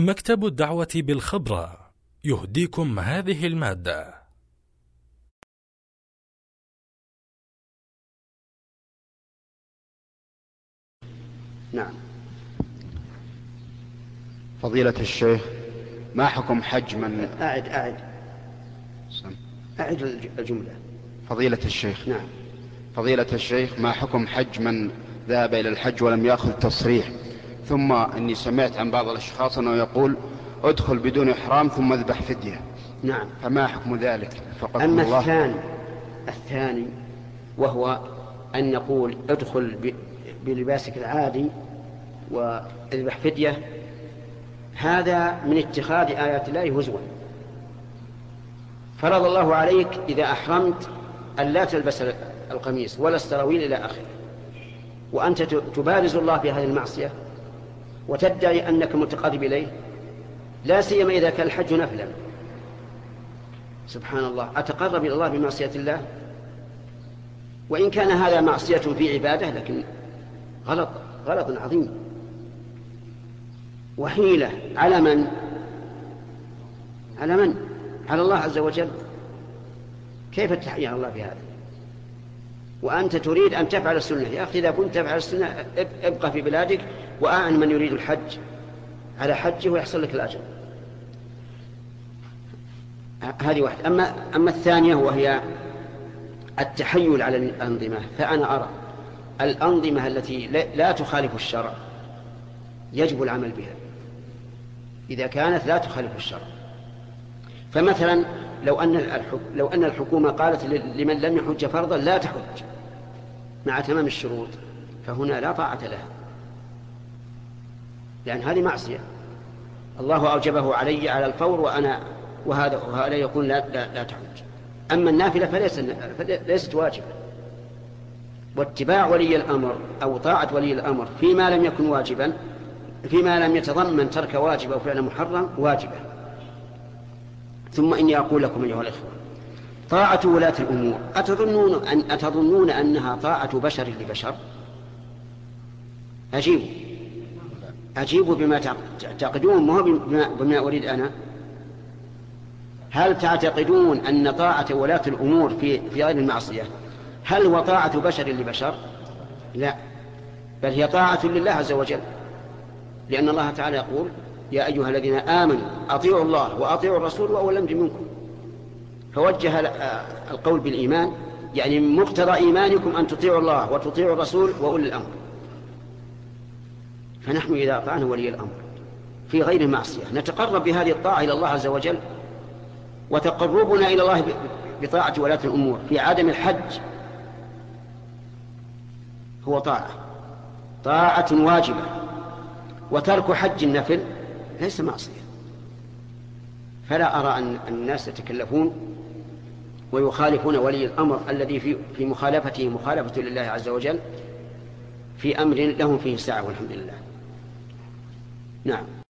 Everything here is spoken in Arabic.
مكتب الدعوة بالخبرة يهديكم هذه المادة. نعم. فضيلة الشيخ، ما حكم حج من أعد الجملة. فضيلة الشيخ. نعم. فضيلة الشيخ، ما حكم حج من ذهب إلى الحج ولم يأخذ تصريح، ثم إني سمعت عن بعض الأشخاص أنه يقول ادخل بدون إحرام ثم اذبح فدية. نعم. فما حكم ذلك؟ أما الثاني وهو أن نقول ادخل بلباسك العادي واذبح فدية، هذا من اتخاذ آيات الله هزوا. فرض الله عليك إذا أحرمت أن لا تلبس القميص ولا السراويل إلى آخره، وأنت تبارز الله بهذه المعصية وتدعي أنك متقرب إليه، لا سيما إذا كان الحج نفلا. سبحان الله، أتقرب إلى الله بمعصية الله؟ وإن كان هذا معصية في عبادة، لكن غلط عظيم وحيلة على من؟ على الله عز وجل. كيف تحيي على الله بهذا وأنت تريد أن تفعل السنة؟ يا أخي، إذا كنت تفعل السنة ابقى في بلادك وأعن من يريد الحج على حجه ويحصل لك الأجر. هذه واحدة. أما الثانية وهي التحيل على الأنظمة، فأنا أرى الأنظمة التي لا تخالف الشرع يجب العمل بها إذا كانت لا تخالف الشرع. فمثلا لو أن الحكومة قالت لمن لم يحج فرضا لا تحج مع تمام الشروط، فهنا لا طاعة لها، لأن هذه معصية الله أوجبه علي على الفور وهذا يقول لا تحج. أما النافلة فليست واجبة. واتباع ولي الأمر أو طاعة ولي الأمر فيما لم يكن واجبا، فيما لم يتضمن ترك واجب أو فعل محرم، واجبة. ثم إني أقول لكم أيها الإخوة، طاعة ولاة الأمور أتظنون أنها طاعة بشر لبشر؟ أجيبوا بما تعتقدون، ما هو بما أريد أنا. هل تعتقدون أن طاعة ولاة الأمور في غير المعصية هل هو طاعة بشر لبشر؟ لا، بل هي طاعة لله عز وجل، لأن الله تعالى يقول يا أيها الذين آمنوا أطيعوا الله وأطيعوا الرسول وأولي الأمر منكم. فوجه القول بالإيمان، يعني مقتضى إيمانكم أن تطيعوا الله وتطيعوا الرسول وأولي الأمر. فنحن إذا أطعنا ولي الأمر في غير المعصية نتقرب بهذه الطاعة إلى الله عز وجل. وتقربنا إلى الله بطاعة ولاة الأمور في عدم الحج هو طاعة واجبة، وترك حج النفل ليس معصية. فلا أرى أن الناس يتكلفون ويخالفون ولي الأمر الذي في مخالفته مخالفة لله عز وجل في أمر لهم فيه سعة، والحمد لله. نعم.